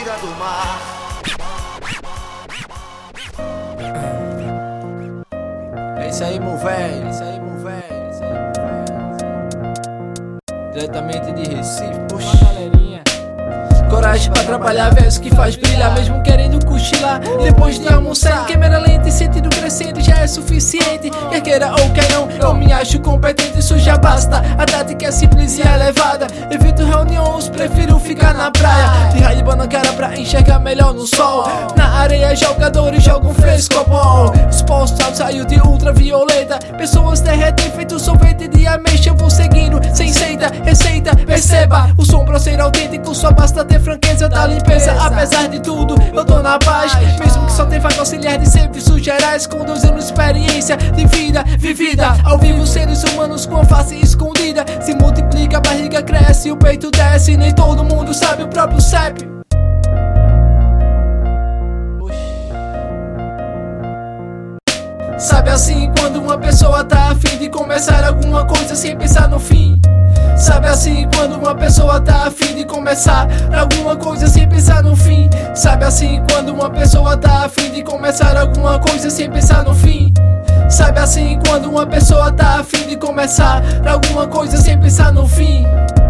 beira do mar. É isso aí, meu velho, é isso aí, meu velho, é isso aí, meu velho. Diretamente de Recife, poxa, galerinha. Coragem pra trabalhar, verso que faz brilhar, mesmo querendo cochilar. Depois de almoçar, câmera lenta e sentido crescente já é suficiente. Quer queira ou quer não, eu me acho competente, isso já basta. A tática é simples e elevada, evito reuniões, prefiro ficar na praia. De raiva na cara pra enxergar melhor no sol. Na areia jogadores jogam frescobol. Exposto ao saio de ultravioleta, pessoas derretem feito sorvete de ameixa. Eu vou seguindo, sem seita, receita, perceba. O som pra ser autêntico só basta ter franqueza da limpeza. Apesar de tudo, eu tô na paz, mesmo que só tenha vaga auxiliar de serviços gerais. Com 2 anos de experiência de vida vivida ao vivo, seres humanos com a face escondida. Se multiplica, a barriga cresce, o peito desce. Nem todo mundo sabe o próprio CEP. Sabe assim, quando uma pessoa tá a fim de começar alguma coisa sem pensar no fim. Sabe assim, quando uma pessoa tá a fim de começar alguma coisa sem pensar no fim. Sabe assim, quando uma pessoa tá a fim de começar alguma coisa sem pensar no fim. Sabe assim, quando uma pessoa tá a fim de começar alguma coisa sem pensar no fim.